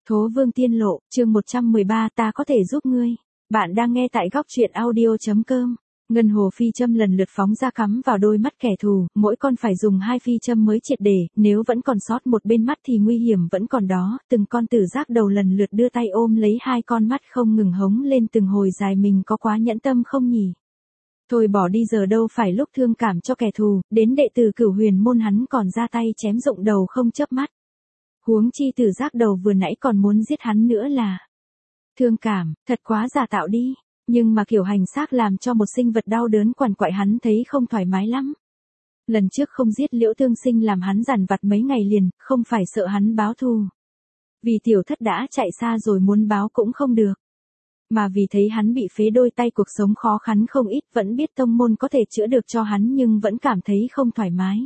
Thố Vương Tiên Lộ, chương 113 ta có thể giúp ngươi. Bạn đang nghe tại góc truyện audio.com. Ngân hồ phi châm lần lượt phóng ra cắm vào đôi mắt kẻ thù, mỗi con phải dùng 2 phi châm mới triệt để, nếu vẫn còn sót một bên mắt thì nguy hiểm vẫn còn đó, từng con tử giác đầu lần lượt đưa tay ôm lấy 2 con mắt không ngừng hống lên từng hồi dài, mình có quá nhẫn tâm không nhỉ? Thôi bỏ đi, giờ đâu phải lúc thương cảm cho kẻ thù, đến đệ tử Cửu Huyền môn hắn còn ra tay chém rụng đầu không chớp mắt. Huống chi tử giác đầu vừa nãy còn muốn giết hắn nữa là. Thương cảm, thật quá giả tạo đi, nhưng mà kiểu hành xác làm cho một sinh vật đau đớn quằn quại hắn thấy không thoải mái lắm. Lần trước không giết Liễu Tương Sinh làm hắn dằn vặt mấy ngày liền, không phải sợ hắn báo thù. Vì tiểu thất đã chạy xa rồi muốn báo cũng không được. Mà vì thấy hắn bị phế đôi tay, cuộc sống khó khăn không ít, vẫn biết tông môn có thể chữa được cho hắn nhưng vẫn cảm thấy không thoải mái.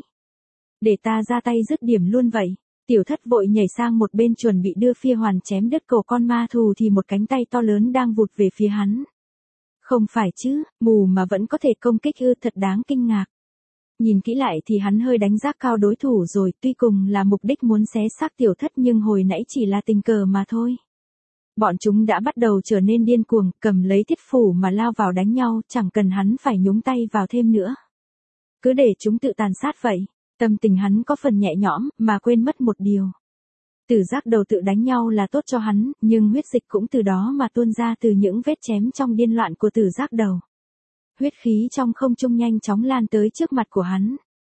Để ta ra tay dứt điểm luôn vậy. Tiểu thất vội nhảy sang một bên chuẩn bị đưa phi hoàn chém đứt cổ con ma thù thì một cánh tay to lớn đang vụt về phía hắn. Không phải chứ, mù mà vẫn có thể công kích ư, thật đáng kinh ngạc. Nhìn kỹ lại thì hắn hơi đánh giá cao đối thủ rồi, tuy cùng là mục đích muốn xé xác tiểu thất nhưng hồi nãy chỉ là tình cờ mà thôi. Bọn chúng đã bắt đầu trở nên điên cuồng, cầm lấy thiết phủ mà lao vào đánh nhau, chẳng cần hắn phải nhúng tay vào thêm nữa. Cứ để chúng tự tàn sát vậy. Tâm tình hắn có phần nhẹ nhõm, mà quên mất một điều. Tử giác đầu tự đánh nhau là tốt cho hắn, nhưng huyết dịch cũng từ đó mà tuôn ra từ những vết chém trong điên loạn của tử giác đầu. Huyết khí trong không trung nhanh chóng lan tới trước mặt của hắn.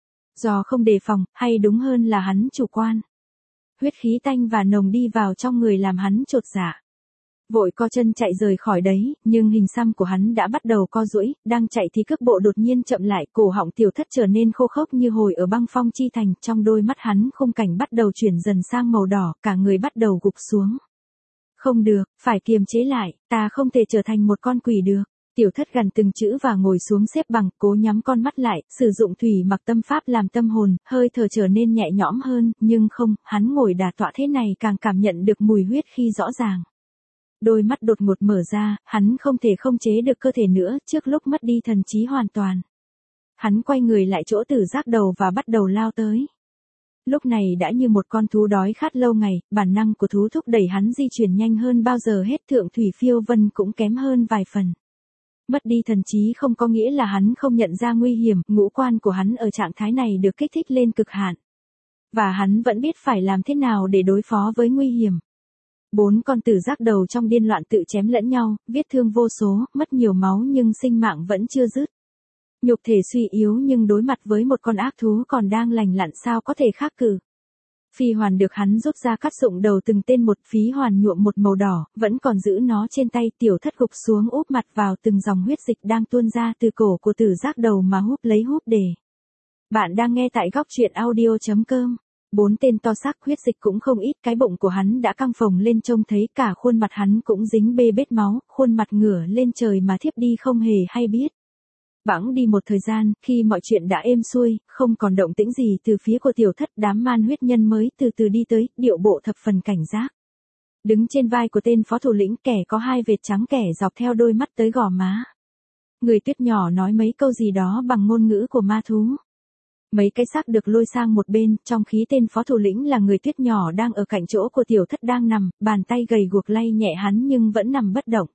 Do không đề phòng, hay đúng hơn là hắn chủ quan. Huyết khí tanh và nồng đi vào trong người làm hắn chột dạ. Vội co chân chạy rời khỏi đấy, nhưng hình xăm của hắn đã bắt đầu co duỗi, đang chạy thì cước bộ đột nhiên chậm lại, cổ họng tiểu thất trở nên khô khốc như hồi ở băng phong chi thành, trong đôi mắt hắn khung cảnh bắt đầu chuyển dần sang màu đỏ, cả người bắt đầu gục xuống. Không được, phải kiềm chế lại, ta không thể trở thành một con quỷ được. Tiểu thất gằn từng chữ và ngồi xuống xếp bằng, cố nhắm con mắt lại, sử dụng thủy mặc tâm pháp làm tâm hồn, hơi thở trở nên nhẹ nhõm hơn, nhưng không, hắn ngồi đả tọa thế này càng cảm nhận được mùi huyết khi rõ ràng. Đôi mắt đột ngột mở ra, hắn không thể không chế được cơ thể nữa, trước lúc mất đi thần trí hoàn toàn. Hắn quay người lại chỗ tử giác đầu và bắt đầu lao tới. Lúc này đã như một con thú đói khát lâu ngày, bản năng của thú thúc đẩy hắn di chuyển nhanh hơn bao giờ hết, thượng thủy phiêu vân cũng kém hơn vài phần. Mất đi thần trí không có nghĩa là hắn không nhận ra nguy hiểm, ngũ quan của hắn ở trạng thái này được kích thích lên cực hạn. Và hắn vẫn biết phải làm thế nào để đối phó với nguy hiểm. 4 con tử giác đầu trong điên loạn tự chém lẫn nhau, vết thương vô số, mất nhiều máu nhưng sinh mạng vẫn chưa dứt. Nhục thể suy yếu nhưng đối mặt với một con ác thú còn đang lành lặn sao có thể khác cử. Phi hoàn được hắn rút ra cắt rụng đầu từng tên một, phí hoàn nhuộm một màu đỏ, vẫn còn giữ nó trên tay, tiểu thất gục xuống úp mặt vào từng dòng huyết dịch đang tuôn ra từ cổ của tử giác đầu mà húp lấy húp để. Bạn đang nghe tại góc truyện audio.com. 4 tên to xác, huyết dịch cũng không ít, cái bụng của hắn đã căng phồng lên, trông thấy cả khuôn mặt hắn cũng dính bê bết máu, khuôn mặt ngửa lên trời mà thiếp đi không hề hay biết. Bẵng đi một thời gian, khi mọi chuyện đã êm xuôi, không còn động tĩnh gì từ phía của tiểu thất, đám man huyết nhân mới từ từ đi tới, điệu bộ thập phần cảnh giác. Đứng trên vai của tên phó thủ lĩnh, kẻ có 2 vệt trắng kẻ dọc theo đôi mắt tới gò má. Người tuyết nhỏ nói mấy câu gì đó bằng ngôn ngữ của ma thú. Mấy cái xác được lôi sang một bên, trong khí tên phó thủ lĩnh là người tuyết nhỏ đang ở cạnh chỗ của tiểu thất đang nằm, bàn tay gầy guộc lay nhẹ hắn nhưng vẫn nằm bất động.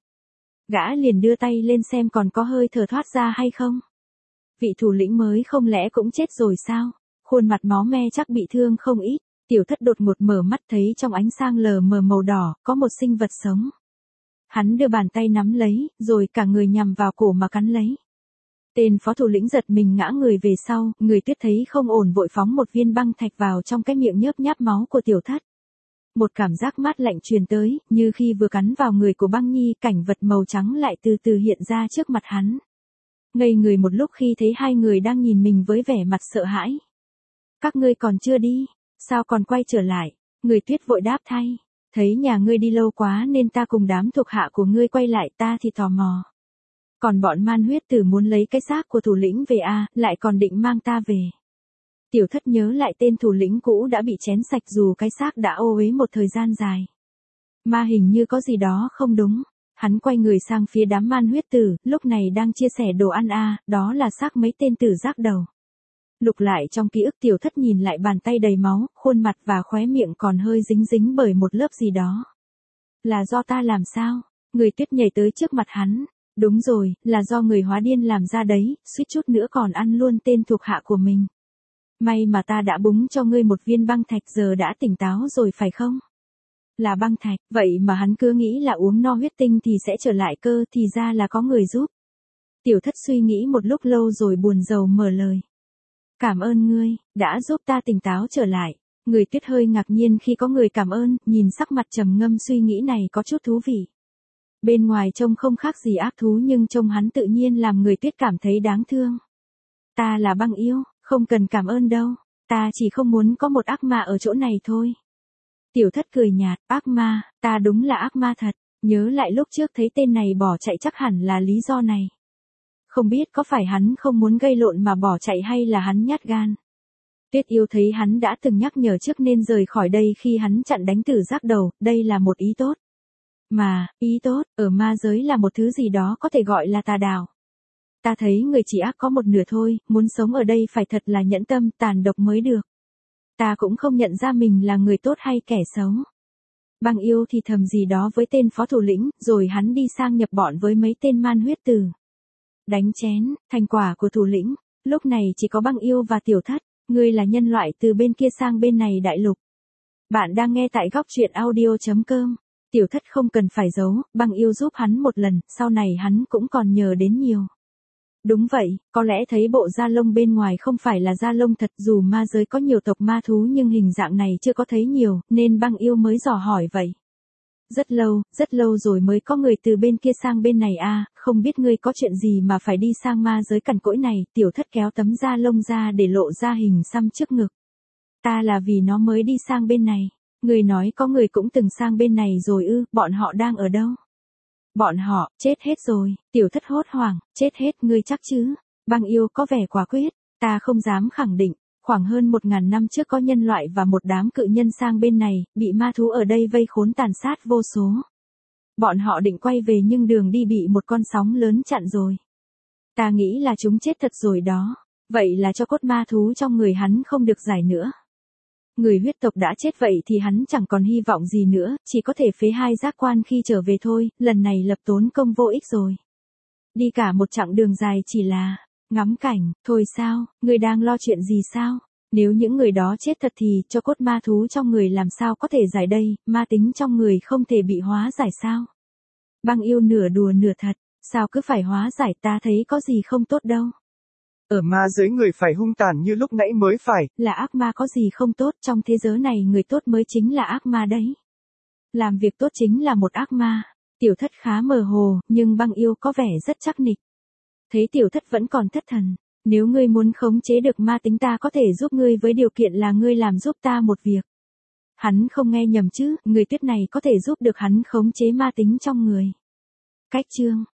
Gã liền đưa tay lên xem còn có hơi thở thoát ra hay không. Vị thủ lĩnh mới không lẽ cũng chết rồi sao? Khuôn mặt máu me chắc bị thương không ít, tiểu thất đột ngột mở mắt thấy trong ánh sáng lờ mờ màu đỏ, có một sinh vật sống. Hắn đưa bàn tay nắm lấy, rồi cả người nhằm vào cổ mà cắn lấy. Tên phó thủ lĩnh giật mình ngã người về sau, người tuyết thấy không ổn vội phóng một viên băng thạch vào trong cái miệng nhớp nháp máu của tiểu thất. Một cảm giác mát lạnh truyền tới, như khi vừa cắn vào người của băng nhi, cảnh vật màu trắng lại từ từ hiện ra trước mặt hắn. Ngây người một lúc khi thấy 2 người đang nhìn mình với vẻ mặt sợ hãi. Các ngươi còn chưa đi, sao còn quay trở lại? Người tuyết vội đáp thay, thấy nhà ngươi đi lâu quá nên ta cùng đám thuộc hạ của ngươi quay lại, ta thì tò mò. Còn bọn man huyết tử muốn lấy cái xác của thủ lĩnh về lại còn định mang ta về. Tiểu thất nhớ lại tên thủ lĩnh cũ đã bị chén sạch dù cái xác đã ô uế một thời gian dài. Mà hình như có gì đó không đúng. Hắn quay người sang phía đám man huyết tử, lúc này đang chia sẻ đồ ăn đó là xác mấy tên tử giác đầu. Lục lại trong ký ức, tiểu thất nhìn lại bàn tay đầy máu, khuôn mặt và khóe miệng còn hơi dính bởi một lớp gì đó. Là do ta làm sao? Người tuyết nhảy tới trước mặt hắn. Đúng rồi, là do người hóa điên làm ra đấy, suýt chút nữa còn ăn luôn tên thuộc hạ của mình. May mà ta đã búng cho ngươi một viên băng thạch, giờ đã tỉnh táo rồi phải không? Là băng thạch, vậy mà hắn cứ nghĩ là uống no huyết tinh thì sẽ trở lại cơ, thì ra là có người giúp. Tiểu thất suy nghĩ một lúc lâu rồi buồn rầu mở lời. Cảm ơn ngươi, đã giúp ta tỉnh táo trở lại. Người tuyết hơi ngạc nhiên khi có người cảm ơn, nhìn sắc mặt trầm ngâm suy nghĩ này có chút thú vị. Bên ngoài trông không khác gì ác thú nhưng trông hắn tự nhiên làm người tuyết cảm thấy đáng thương. Ta là băng yêu, không cần cảm ơn đâu, ta chỉ không muốn có một ác ma ở chỗ này thôi. Tiểu thất cười nhạt, ác ma, ta đúng là ác ma thật, nhớ lại lúc trước thấy tên này bỏ chạy chắc hẳn là lý do này. Không biết có phải hắn không muốn gây lộn mà bỏ chạy hay là hắn nhát gan. Tuyết yêu thấy hắn đã từng nhắc nhở trước nên rời khỏi đây khi hắn chặn đánh Tử Giác đầu, đây là một ý tốt. Mà, ý tốt, ở ma giới là một thứ gì đó có thể gọi là tà đạo. Ta thấy người chỉ ác có một nửa thôi, muốn sống ở đây phải thật là nhẫn tâm, tàn độc mới được. Ta cũng không nhận ra mình là người tốt hay kẻ xấu. Băng yêu thì thầm gì đó với tên phó thủ lĩnh, rồi hắn đi sang nhập bọn với mấy tên man huyết tử. Đánh chén, thành quả của thủ lĩnh, lúc này chỉ có băng yêu và tiểu thất, ngươi là nhân loại từ bên kia sang bên này đại lục. Bạn đang nghe tại góc truyện audio.com. Tiểu thất không cần phải giấu, băng yêu giúp hắn một lần, sau này hắn cũng còn nhờ đến nhiều. Đúng vậy, có lẽ thấy bộ da lông bên ngoài không phải là da lông thật, dù ma giới có nhiều tộc ma thú nhưng hình dạng này chưa có thấy nhiều, nên băng yêu mới dò hỏi vậy. Rất lâu rồi mới có người từ bên kia sang bên này à, không biết ngươi có chuyện gì mà phải đi sang ma giới cằn cỗi này, tiểu thất kéo tấm da lông ra để lộ ra hình xăm trước ngực. Ta là vì nó mới đi sang bên này. Người nói có người cũng từng sang bên này rồi ư, bọn họ đang ở đâu? Bọn họ, chết hết rồi, tiểu thất hốt hoảng, chết hết, ngươi chắc chứ? Băng yêu có vẻ quả quyết, ta không dám khẳng định, khoảng hơn 1000 năm trước có nhân loại và một đám cự nhân sang bên này, bị ma thú ở đây vây khốn tàn sát vô số. Bọn họ định quay về nhưng đường đi bị một con sóng lớn chặn rồi. Ta nghĩ là chúng chết thật rồi đó, vậy là cho cốt ma thú trong người hắn không được giải nữa. Người huyết tộc đã chết vậy thì hắn chẳng còn hy vọng gì nữa, chỉ có thể phế hai giác quan khi trở về thôi, lần này lập tốn công vô ích rồi. Đi cả một chặng đường dài chỉ là ngắm cảnh, thôi sao, người đang lo chuyện gì sao? Nếu những người đó chết thật thì cho cốt ma thú trong người làm sao có thể giải đây, ma tính trong người không thể bị hóa giải sao? Băng yêu nửa đùa nửa thật, sao cứ phải hóa giải, ta thấy có gì không tốt đâu. Ở ma giới người phải hung tàn như lúc nãy mới phải. Là ác ma có gì không tốt, trong thế giới này người tốt mới chính là ác ma đấy. Làm việc tốt chính là một ác ma. Tiểu thất khá mơ hồ, nhưng băng yêu có vẻ rất chắc nịch. Thấy tiểu thất vẫn còn thất thần. Nếu ngươi muốn khống chế được ma tính ta có thể giúp ngươi với điều kiện là ngươi làm giúp ta một việc. Hắn không nghe nhầm chứ, người tuyết này có thể giúp được hắn khống chế ma tính trong người. Cách chương